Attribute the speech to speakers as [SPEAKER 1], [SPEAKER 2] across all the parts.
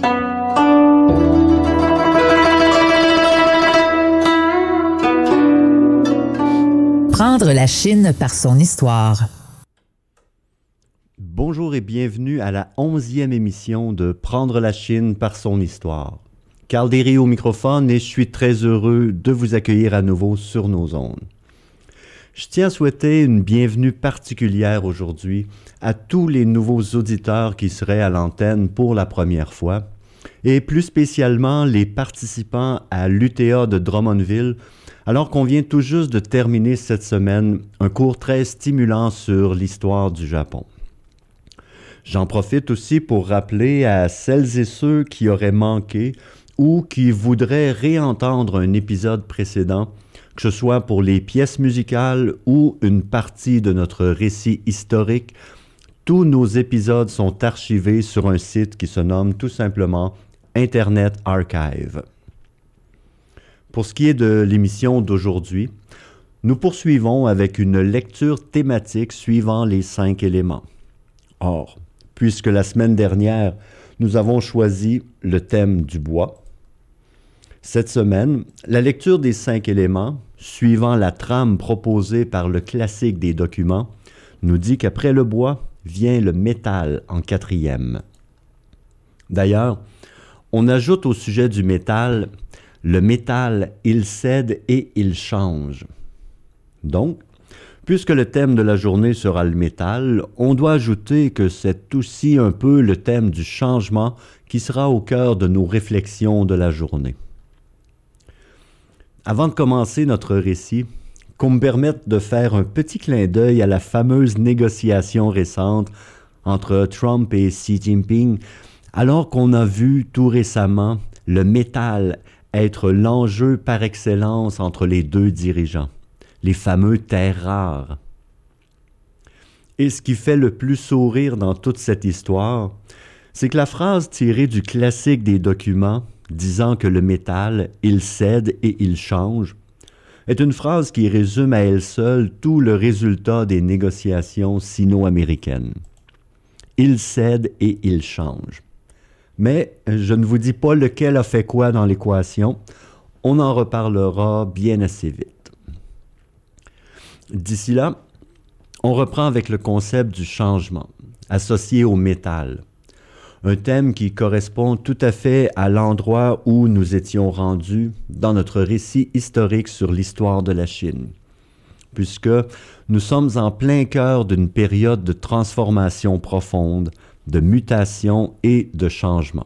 [SPEAKER 1] Prendre la Chine par son histoire.
[SPEAKER 2] Bonjour et bienvenue à la 11e émission de Prendre la Chine par son histoire. Carl Derry au microphone et je suis très heureux de vous accueillir à nouveau sur nos ondes. Je tiens à souhaiter une bienvenue particulière aujourd'hui à tous les nouveaux auditeurs qui seraient à l'antenne pour la première fois et plus spécialement les participants à l'UTA de Drummondville alors qu'on vient tout juste de terminer cette semaine un cours très stimulant sur l'histoire du Japon. J'en profite aussi pour rappeler à celles et ceux qui auraient manqué ou qui voudraient réentendre un épisode précédent, que ce soit pour les pièces musicales ou une partie de notre récit historique, tous nos épisodes sont archivés sur un site qui se nomme tout simplement Internet Archive. Pour ce qui est de l'émission d'aujourd'hui, nous poursuivons avec une lecture thématique suivant les 5 éléments. Or, puisque la semaine dernière, nous avons choisi le thème du bois, cette semaine, la lecture des 5 éléments, suivant la trame proposée par le classique des documents, nous dit qu'après le bois vient le métal en 4e. D'ailleurs, on ajoute au sujet du métal, le métal, il cède et il change. Donc, puisque le thème de la journée sera le métal, on doit ajouter que c'est aussi un peu le thème du changement qui sera au cœur de nos réflexions de la journée. Avant de commencer notre récit, qu'on me permette de faire un petit clin d'œil à la fameuse négociation récente entre Trump et Xi Jinping, alors qu'on a vu tout récemment le métal être l'enjeu par excellence entre les deux dirigeants, les fameux terres rares. Et ce qui fait le plus sourire dans toute cette histoire, c'est que la phrase tirée du classique des documents disant que le métal, il cède et il change, est une phrase qui résume à elle seule tout le résultat des négociations sino-américaines. Il cède et il change. Mais je ne vous dis pas lequel a fait quoi dans l'équation, on en reparlera bien assez vite. D'ici là, on reprend avec le concept du changement, associé au métal. Un thème qui correspond tout à fait à l'endroit où nous étions rendus dans notre récit historique sur l'histoire de la Chine, puisque nous sommes en plein cœur d'une période de transformation profonde, de mutation et de changement.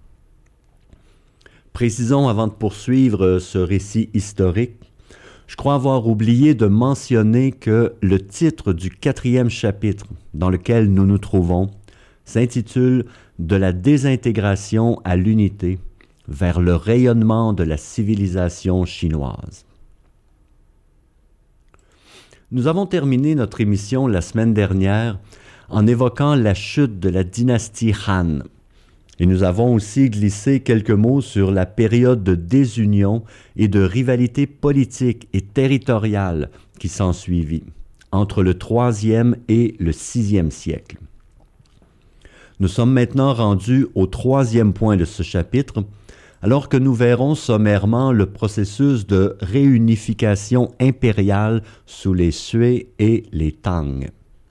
[SPEAKER 2] Précisons avant de poursuivre ce récit historique, je crois avoir oublié de mentionner que le titre du 4e chapitre dans lequel nous nous trouvons s'intitule « De la désintégration à l'unité vers le rayonnement de la civilisation chinoise ». Nous avons terminé notre émission la semaine dernière en évoquant la chute de la dynastie Han. Et nous avons aussi glissé quelques mots sur la période de désunion et de rivalité politique et territoriale qui s'ensuivit entre le 3e et le 6e siècle. Nous sommes maintenant rendus au 3e point de ce chapitre, alors que nous verrons sommairement le processus de réunification impériale sous les Sui et les Tang.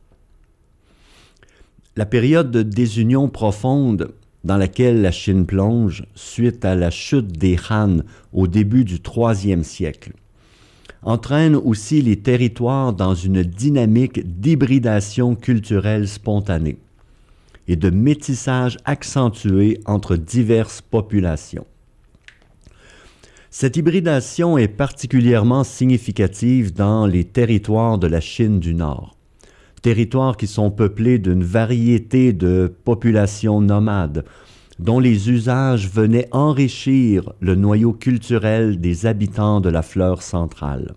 [SPEAKER 2] La période de désunion profonde dans laquelle la Chine plonge suite à la chute des Han au début du 3e siècle entraîne aussi les territoires dans une dynamique d'hybridation culturelle spontanée et de métissage accentué entre diverses populations. Cette hybridation est particulièrement significative dans les territoires de la Chine du Nord, territoires qui sont peuplés d'une variété de populations nomades, dont les usages venaient enrichir le noyau culturel des habitants de la fleur centrale.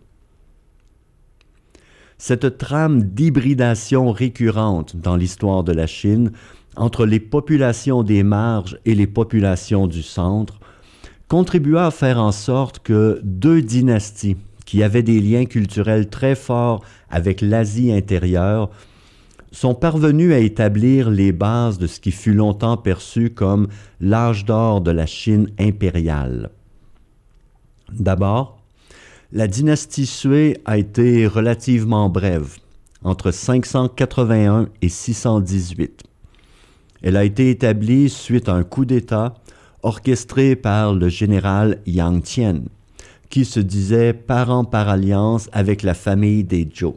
[SPEAKER 2] Cette trame d'hybridation récurrente dans l'histoire de la Chine entre les populations des marges et les populations du centre contribua à faire en sorte que deux dynasties qui avaient des liens culturels très forts avec l'Asie intérieure sont parvenus à établir les bases de ce qui fut longtemps perçu comme l'âge d'or de la Chine impériale. D'abord, la dynastie Sui a été relativement brève, entre 581 et 618. Elle a été établie suite à un coup d'État orchestré par le général Yang Tian, qui se disait parent par alliance avec la famille des Zhou.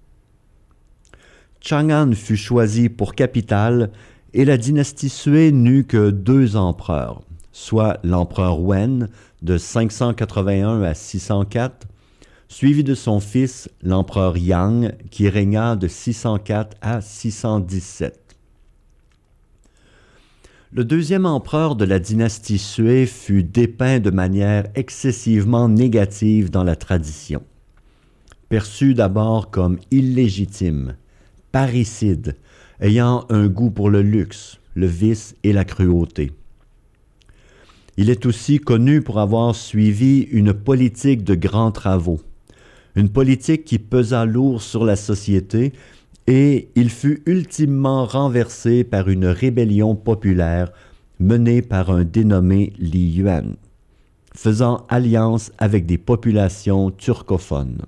[SPEAKER 2] Chang'an fut choisi pour capitale et la dynastie Sui n'eut que 2 empereurs, soit l'empereur Wen de 581 à 604, suivi de son fils l'empereur Yang qui régna de 604 à 617. Le deuxième empereur de la dynastie Sui fut dépeint de manière excessivement négative dans la tradition. Perçu d'abord comme illégitime, parricide, ayant un goût pour le luxe, le vice et la cruauté. Il est aussi connu pour avoir suivi une politique de grands travaux, une politique qui pesa lourd sur la société et il fut ultimement renversé par une rébellion populaire menée par un dénommé Li Yuan, faisant alliance avec des populations turcophones.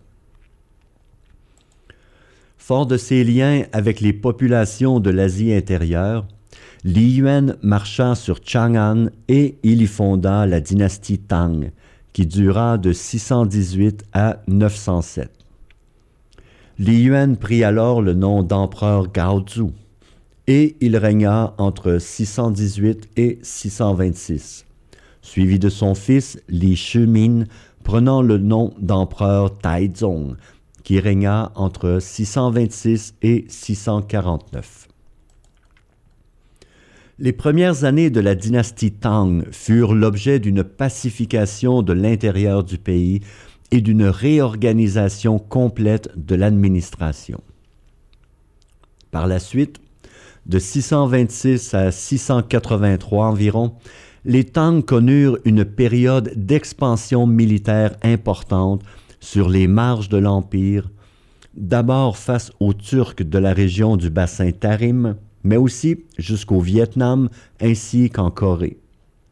[SPEAKER 2] Fort de ses liens avec les populations de l'Asie intérieure, Li Yuan marcha sur Chang'an et il y fonda la dynastie Tang, qui dura de 618 à 907. Li Yuan prit alors le nom d'empereur Gaozu et il régna entre 618 et 626, suivi de son fils Li Shimin prenant le nom d'empereur Taizong, qui régna entre 626 et 649. Les premières années de la dynastie Tang furent l'objet d'une pacification de l'intérieur du pays et d'une réorganisation complète de l'administration. Par la suite, de 626 à 683 environ, les Tang connurent une période d'expansion militaire importante sur les marges de l'Empire, d'abord face aux Turcs de la région du bassin Tarim, mais aussi jusqu'au Vietnam ainsi qu'en Corée.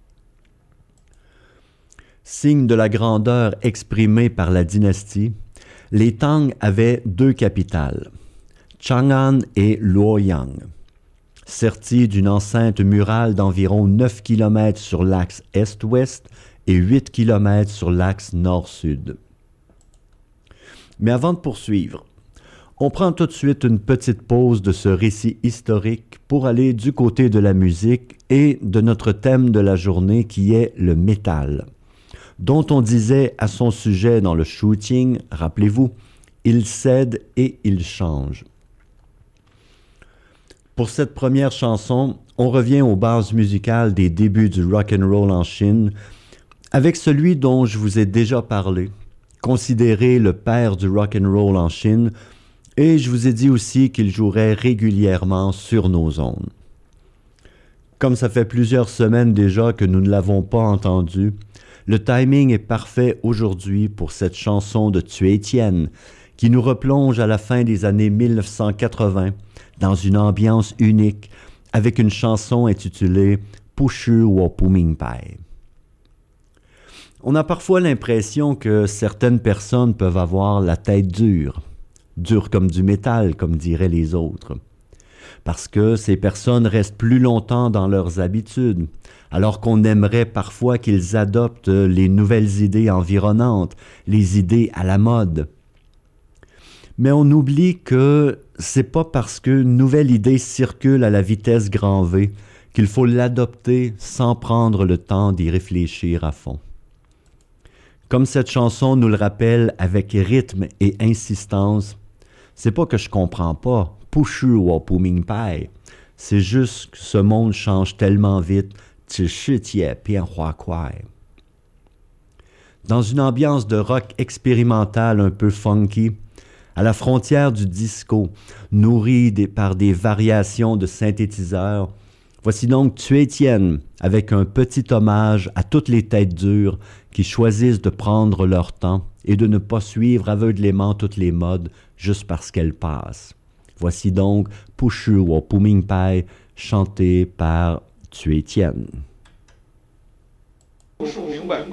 [SPEAKER 2] Signe de la grandeur exprimée par la dynastie, les Tang avaient 2 capitales, Chang'an et Luoyang, serties d'une enceinte murale d'environ 9 km sur l'axe est-ouest et 8 km sur l'axe nord-sud. Mais avant de poursuivre, on prend tout de suite une petite pause de ce récit historique pour aller du côté de la musique et de notre thème de la journée qui est le métal, dont on disait à son sujet dans le shooting, rappelez-vous, il cède et il change. Pour cette première chanson, on revient aux bases musicales des débuts du rock and roll en Chine, avec celui dont je vous ai déjà parlé, considéré le père du rock and roll en Chine, et je vous ai dit aussi qu'il jouerait régulièrement sur nos ondes. Comme ça fait plusieurs semaines déjà que nous ne l'avons pas entendu, le timing est parfait aujourd'hui pour cette chanson de Tue Tien, qui nous replonge à la fin des années 1980 dans une ambiance unique avec une chanson intitulée Pushu wo Puming Pai. On a parfois l'impression que certaines personnes peuvent avoir la tête dure comme du métal, comme diraient les autres, parce que ces personnes restent plus longtemps dans leurs habitudes, alors qu'on aimerait parfois qu'ils adoptent les nouvelles idées environnantes, les idées à la mode. Mais on oublie que c'est pas parce qu'une nouvelle idée circule à la vitesse grand V qu'il faut l'adopter sans prendre le temps d'y réfléchir à fond. Comme cette chanson nous le rappelle avec rythme et insistance, c'est pas que je comprends pas, Pushu wo Puming Pai, c'est juste que ce monde change tellement vite, dans une ambiance de rock expérimental un peu funky, à la frontière du disco, nourri par des variations de synthétiseurs, voici donc Tue Tien avec un petit hommage à toutes les têtes dures qui choisissent de prendre leur temps et de ne pas suivre aveuglément toutes les modes juste parce qu'elles passent. Voici donc Pushu wo Puming Pai, chanté par Thuy Tien.
[SPEAKER 3] 明白。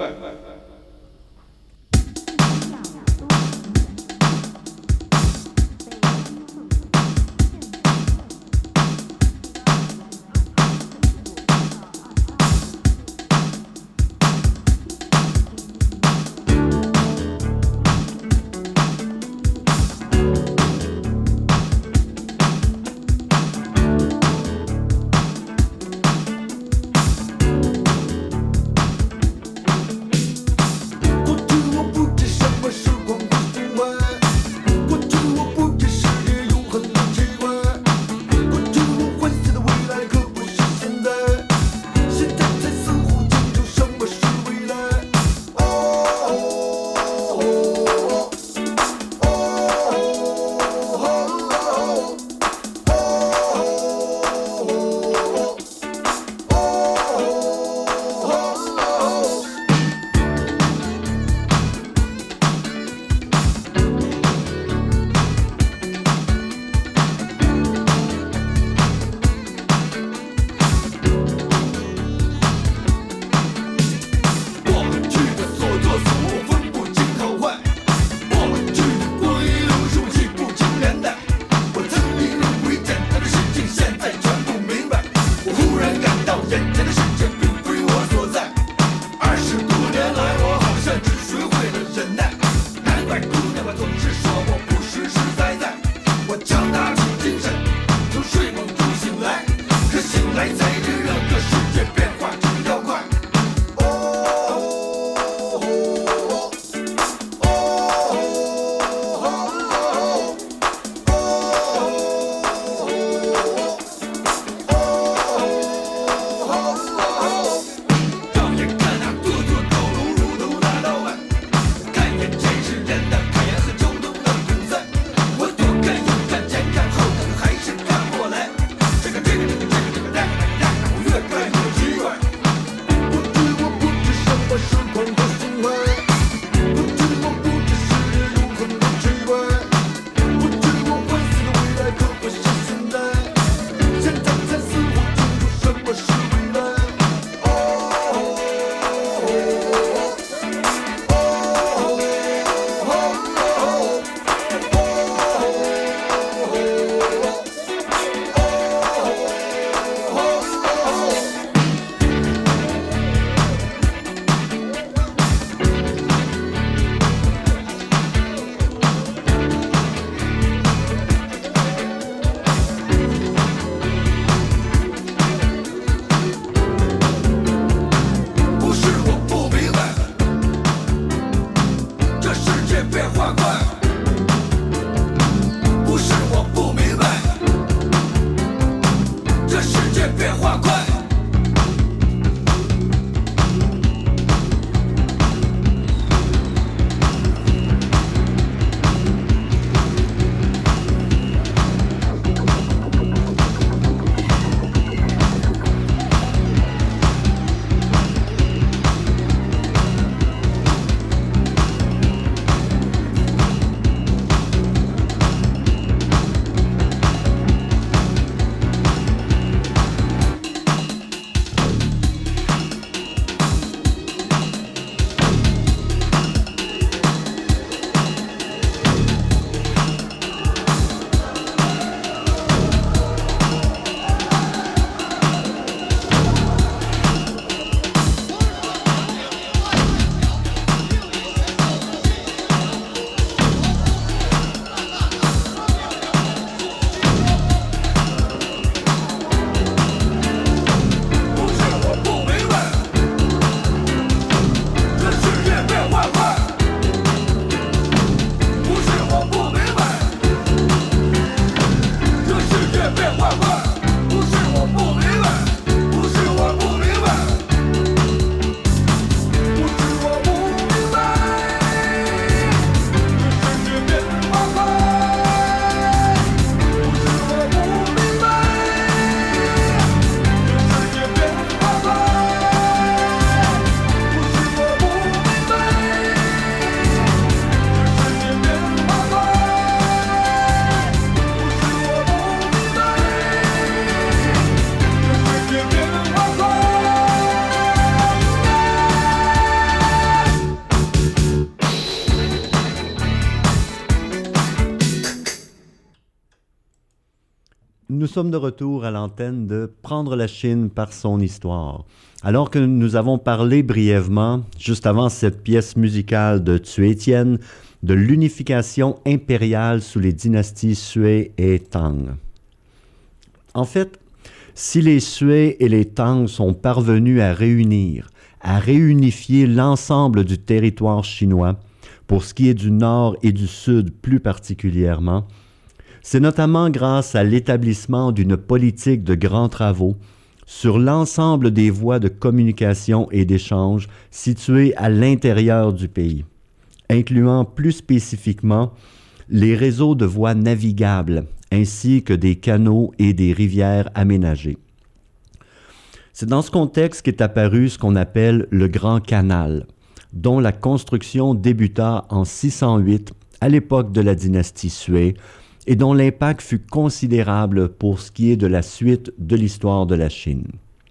[SPEAKER 2] Nous sommes de retour à l'antenne de Prendre la Chine par son histoire. Alors que nous avons parlé brièvement, juste avant cette pièce musicale de Tue Tien, de l'unification impériale sous les dynasties Sui et Tang. En fait, si les Sui et les Tang sont parvenus à réunifier l'ensemble du territoire chinois, pour ce qui est du nord et du sud plus particulièrement, c'est notamment grâce à l'établissement d'une politique de grands travaux sur l'ensemble des voies de communication et d'échange situées à l'intérieur du pays, incluant plus spécifiquement les réseaux de voies navigables ainsi que des canaux et des rivières aménagées. C'est dans ce contexte qu'est apparu ce qu'on appelle le Grand Canal, dont la construction débuta en 608 à l'époque de la dynastie Sui, et dont l'impact fut considérable pour ce qui est de la suite de l'histoire de la Chine.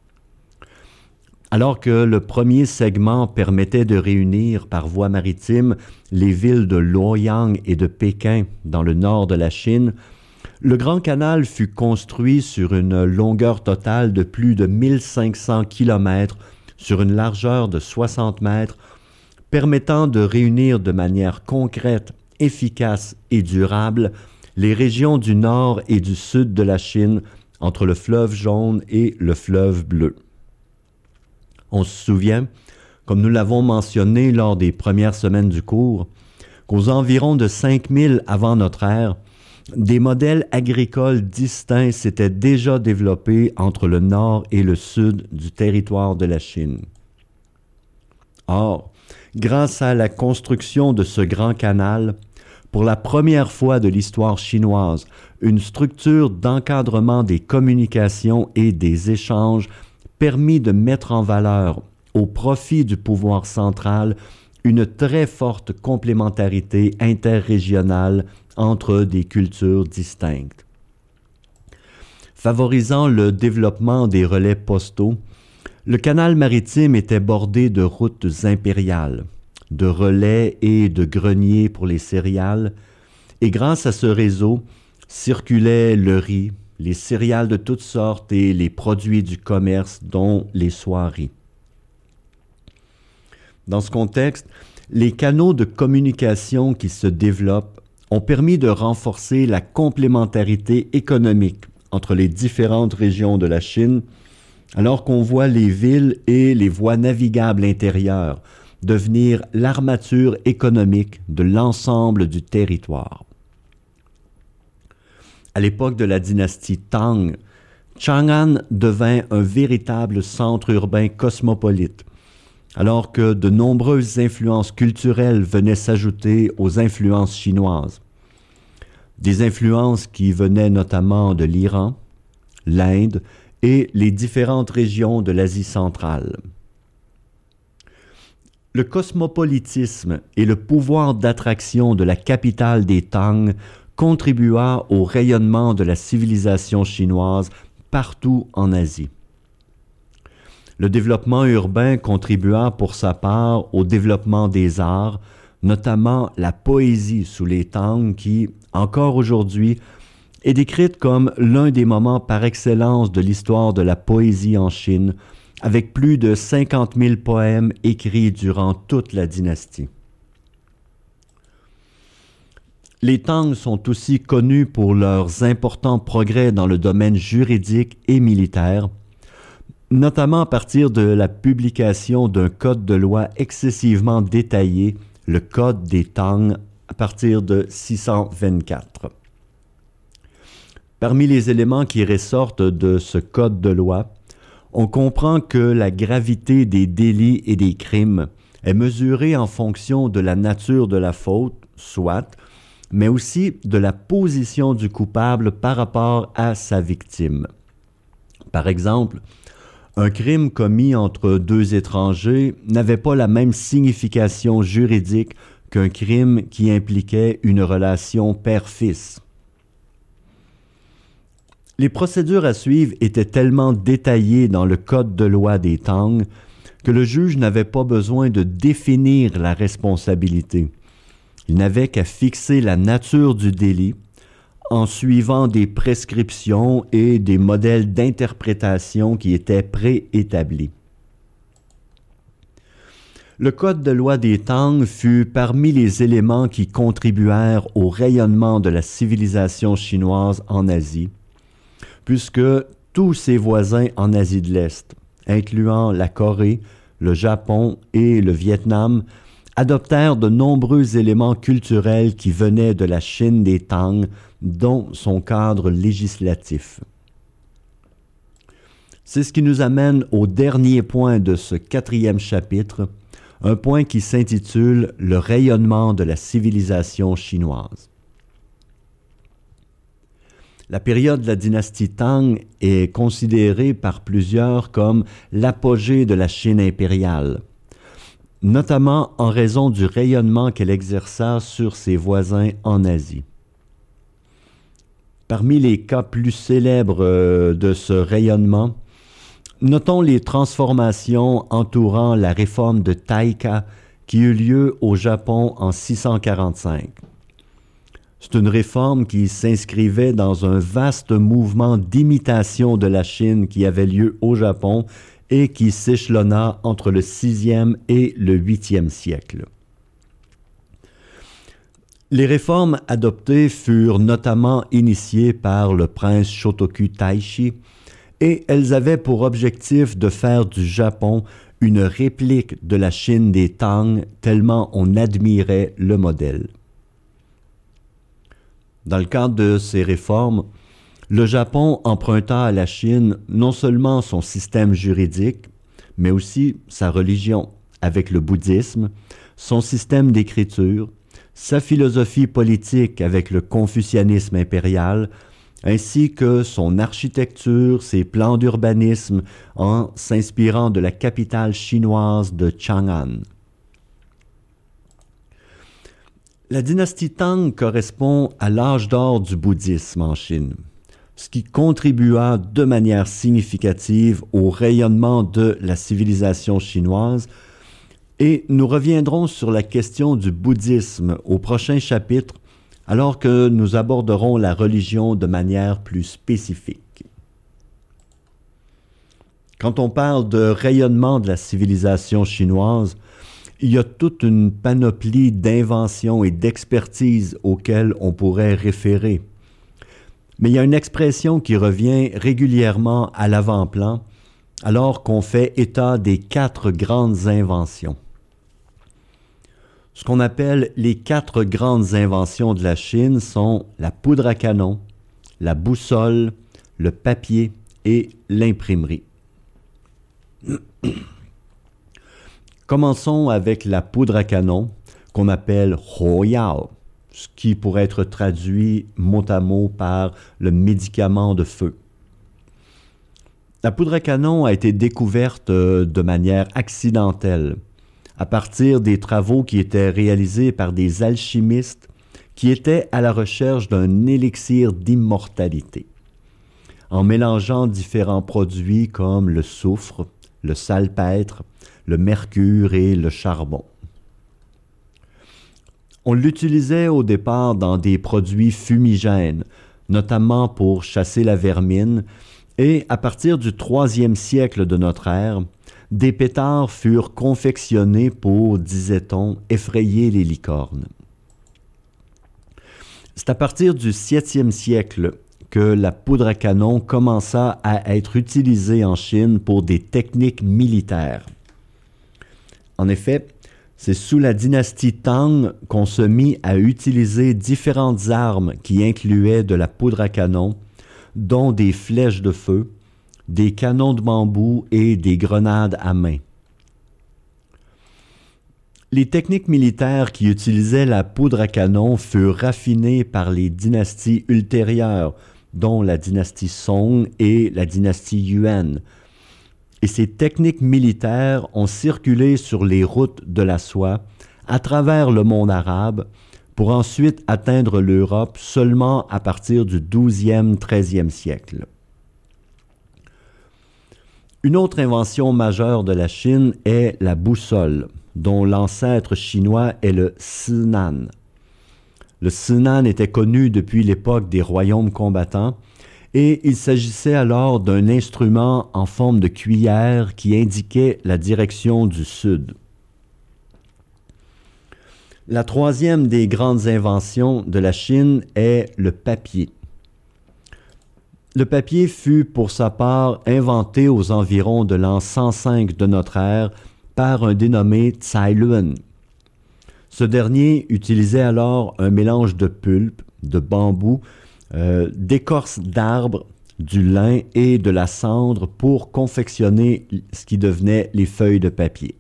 [SPEAKER 2] Alors que le premier segment permettait de réunir par voie maritime les villes de Luoyang et de Pékin dans le nord de la Chine, le Grand Canal fut construit sur une longueur totale de plus de 1500 km sur une largeur de 60 mètres, permettant de réunir de manière concrète, efficace et durable les régions du nord et du sud de la Chine entre le fleuve Jaune et le fleuve Bleu. On se souvient, comme nous l'avons mentionné lors des premières semaines du cours, qu'aux environs de 5000 avant notre ère, des modèles agricoles distincts s'étaient déjà développés entre le nord et le sud du territoire de la Chine. Or, grâce à la construction de ce grand canal, pour la première fois de l'histoire chinoise, une structure d'encadrement des communications et des échanges permit de mettre en valeur, au profit du pouvoir central, une très forte complémentarité interrégionale entre des cultures distinctes. Favorisant le développement des relais postaux, le canal maritime était bordé de routes impériales, de relais et de greniers pour les céréales, et grâce à ce réseau circulaient le riz, les céréales de toutes sortes et les produits du commerce, dont les soieries. Dans ce contexte, les canaux de communication qui se développent ont permis de renforcer la complémentarité économique entre les différentes régions de la Chine, alors qu'on voit les villes et les voies navigables intérieures devenir l'armature économique de l'ensemble du territoire. À l'époque de la dynastie Tang, Chang'an devint un véritable centre urbain cosmopolite, alors que de nombreuses influences culturelles venaient s'ajouter aux influences chinoises. Des influences qui venaient notamment de l'Iran, l'Inde et les différentes régions de l'Asie centrale. Le cosmopolitisme et le pouvoir d'attraction de la capitale des Tang contribua au rayonnement de la civilisation chinoise partout en Asie. Le développement urbain contribua pour sa part au développement des arts, notamment la poésie sous les Tang qui, encore aujourd'hui, est décrite comme l'un des moments par excellence de l'histoire de la poésie en Chine, avec plus de 50 000 poèmes écrits durant toute la dynastie. Les Tang sont aussi connus pour leurs importants progrès dans le domaine juridique et militaire, notamment à partir de la publication d'un code de loi excessivement détaillé, le Code des Tang, à partir de 624. Parmi les éléments qui ressortent de ce code de loi, on comprend que la gravité des délits et des crimes est mesurée en fonction de la nature de la faute, soit, mais aussi de la position du coupable par rapport à sa victime. Par exemple, un crime commis entre deux étrangers n'avait pas la même signification juridique qu'un crime qui impliquait une relation père-fils. Les procédures à suivre étaient tellement détaillées dans le code de loi des Tang que le juge n'avait pas besoin de définir la responsabilité. Il n'avait qu'à fixer la nature du délit, en suivant des prescriptions et des modèles d'interprétation qui étaient préétablis. Le code de loi des Tang fut parmi les éléments qui contribuèrent au rayonnement de la civilisation chinoise en Asie, puisque tous ses voisins en Asie de l'Est, incluant la Corée, le Japon et le Vietnam, adoptèrent de nombreux éléments culturels qui venaient de la Chine des Tang, dont son cadre législatif. C'est ce qui nous amène au dernier point de ce 4e chapitre, un point qui s'intitule « Le rayonnement de la civilisation chinoise ». La période de la dynastie Tang est considérée par plusieurs comme l'apogée de la Chine impériale, notamment en raison du rayonnement qu'elle exerça sur ses voisins en Asie. Parmi les cas plus célèbres de ce rayonnement, notons les transformations entourant la réforme de Taika qui eut lieu au Japon en 645. C'est une réforme qui s'inscrivait dans un vaste mouvement d'imitation de la Chine qui avait lieu au Japon et qui s'échelonna entre le 6e et le 8e siècle. Les réformes adoptées furent notamment initiées par le prince Shotoku Taishi et elles avaient pour objectif de faire du Japon une réplique de la Chine des Tang tellement on admirait le modèle. Dans le cadre de ces réformes, le Japon emprunta à la Chine non seulement son système juridique, mais aussi sa religion, avec le bouddhisme, son système d'écriture, sa philosophie politique avec le confucianisme impérial, ainsi que son architecture, ses plans d'urbanisme en s'inspirant de la capitale chinoise de Chang'an. La dynastie Tang correspond à l'âge d'or du bouddhisme en Chine, ce qui contribua de manière significative au rayonnement de la civilisation chinoise, et nous reviendrons sur la question du bouddhisme au prochain chapitre, alors que nous aborderons la religion de manière plus spécifique. Quand on parle de rayonnement de la civilisation chinoise, il y a toute une panoplie d'inventions et d'expertises auxquelles on pourrait référer. Mais il y a une expression qui revient régulièrement à l'avant-plan alors qu'on fait état des 4 grandes inventions. Ce qu'on appelle les 4 grandes inventions de la Chine sont la poudre à canon, la boussole, le papier et l'imprimerie. Commençons avec la poudre à canon, qu'on appelle Huoyao, ce qui pourrait être traduit mot à mot par le médicament de feu. La poudre à canon a été découverte de manière accidentelle, à partir des travaux qui étaient réalisés par des alchimistes qui étaient à la recherche d'un élixir d'immortalité, en mélangeant différents produits comme le soufre, le salpêtre, le mercure et le charbon. On l'utilisait au départ dans des produits fumigènes, notamment pour chasser la vermine, et à partir du 3e siècle de notre ère, des pétards furent confectionnés pour, disait-on, effrayer les licornes. C'est à partir du 7e siècle que la poudre à canon commença à être utilisée en Chine pour des techniques militaires. En effet, c'est sous la dynastie Tang qu'on se mit à utiliser différentes armes qui incluaient de la poudre à canon, dont des flèches de feu, des canons de bambou et des grenades à main. Les techniques militaires qui utilisaient la poudre à canon furent raffinées par les dynasties ultérieures, dont la dynastie Song et la dynastie Yuan. Et ces techniques militaires ont circulé sur les routes de la soie à travers le monde arabe pour ensuite atteindre l'Europe seulement à partir du 12e, 13e siècle. Une autre invention majeure de la Chine est la boussole, dont l'ancêtre chinois est le Sinan. Le Sinan était connu depuis l'époque des royaumes combattants et il s'agissait alors d'un instrument en forme de cuillère qui indiquait la direction du sud. La troisième des grandes inventions de la Chine est le papier. Le papier fut pour sa part inventé aux environs de l'an 105 de notre ère par un dénommé Tsai Lun. Ce dernier utilisait alors un mélange de pulpe, de bambou, d'écorce d'arbres, du lin et de la cendre pour confectionner ce qui devenait les feuilles de papier.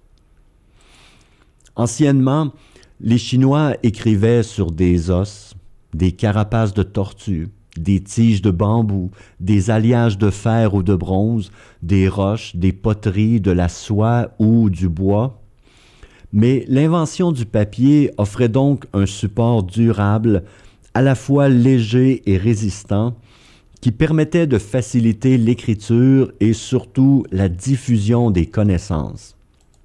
[SPEAKER 2] Anciennement, les Chinois écrivaient sur des os, des carapaces de tortues, des tiges de bambou, des alliages de fer ou de bronze, des roches, des poteries, de la soie ou du bois. Mais l'invention du papier offrait donc un support durable, à la fois léger et résistant, qui permettait de faciliter l'écriture et surtout la diffusion des connaissances.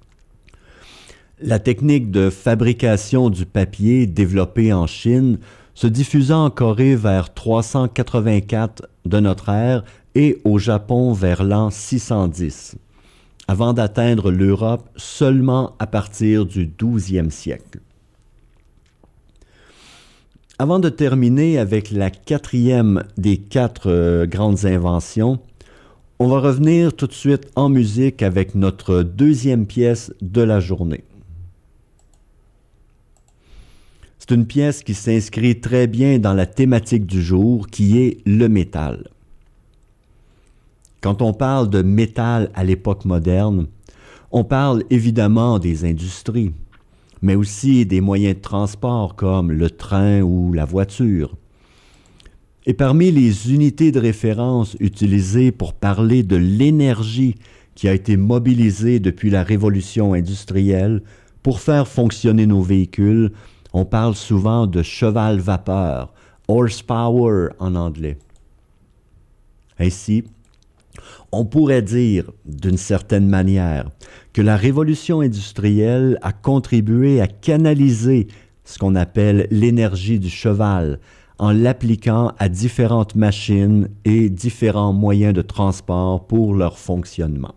[SPEAKER 2] La technique de fabrication du papier développée en Chine se diffusa en Corée vers 384 de notre ère et au Japon vers l'an 610, avant d'atteindre l'Europe seulement à partir du XIIe siècle. Avant de terminer avec la quatrième des quatre grandes inventions, on va revenir tout de suite en musique avec notre deuxième pièce de la journée. C'est une pièce qui s'inscrit très bien dans la thématique du jour, qui est le métal. Quand on parle de métal à l'époque moderne, on parle évidemment des industries, mais aussi des moyens de transport comme le train ou la voiture. Et parmi les unités de référence utilisées pour parler de l'énergie qui a été mobilisée depuis la révolution industrielle pour faire fonctionner nos véhicules, on parle souvent de cheval-vapeur, horsepower en anglais. Ainsi, on pourrait dire, d'une certaine manière, que la révolution industrielle a contribué à canaliser ce qu'on appelle l'énergie du cheval en l'appliquant à différentes machines et différents moyens de transport pour leur fonctionnement.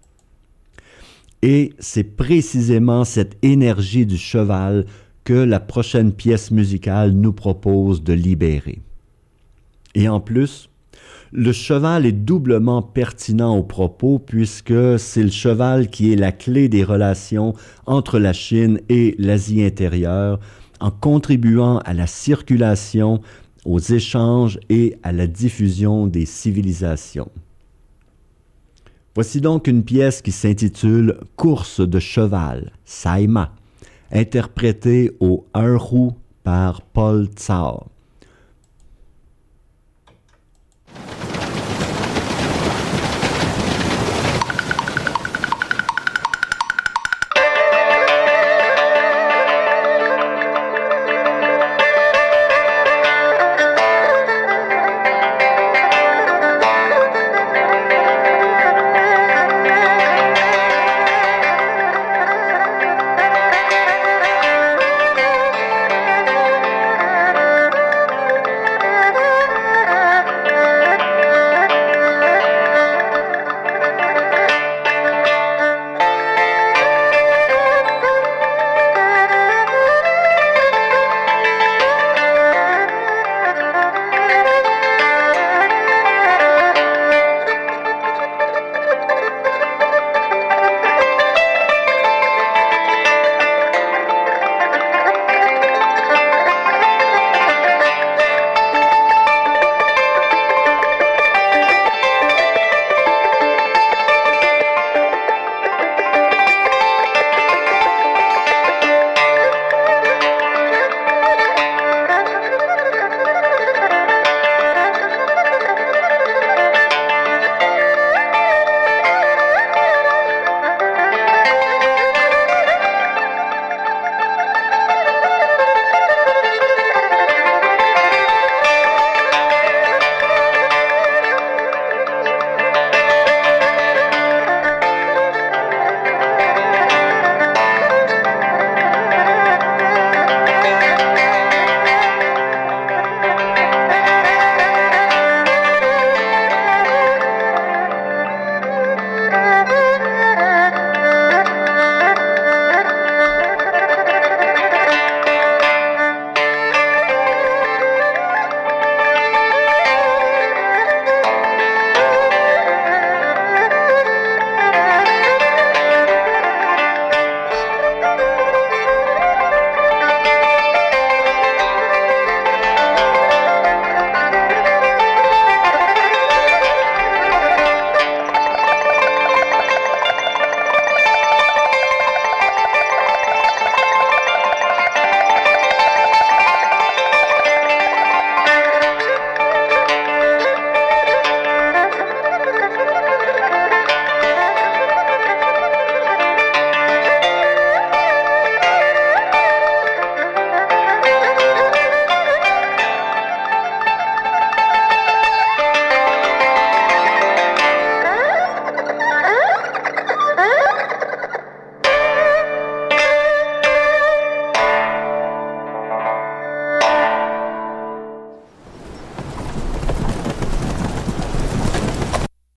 [SPEAKER 2] Et c'est précisément cette énergie du cheval que la prochaine pièce musicale nous propose de libérer. Et en plus, le cheval est doublement pertinent au propos puisque c'est le cheval qui est la clé des relations entre la Chine et l'Asie intérieure en contribuant à la circulation, aux échanges et à la diffusion des civilisations. Voici donc une pièce qui s'intitule « Course de cheval », Saima, interprétée au erhu par Paul Tsao.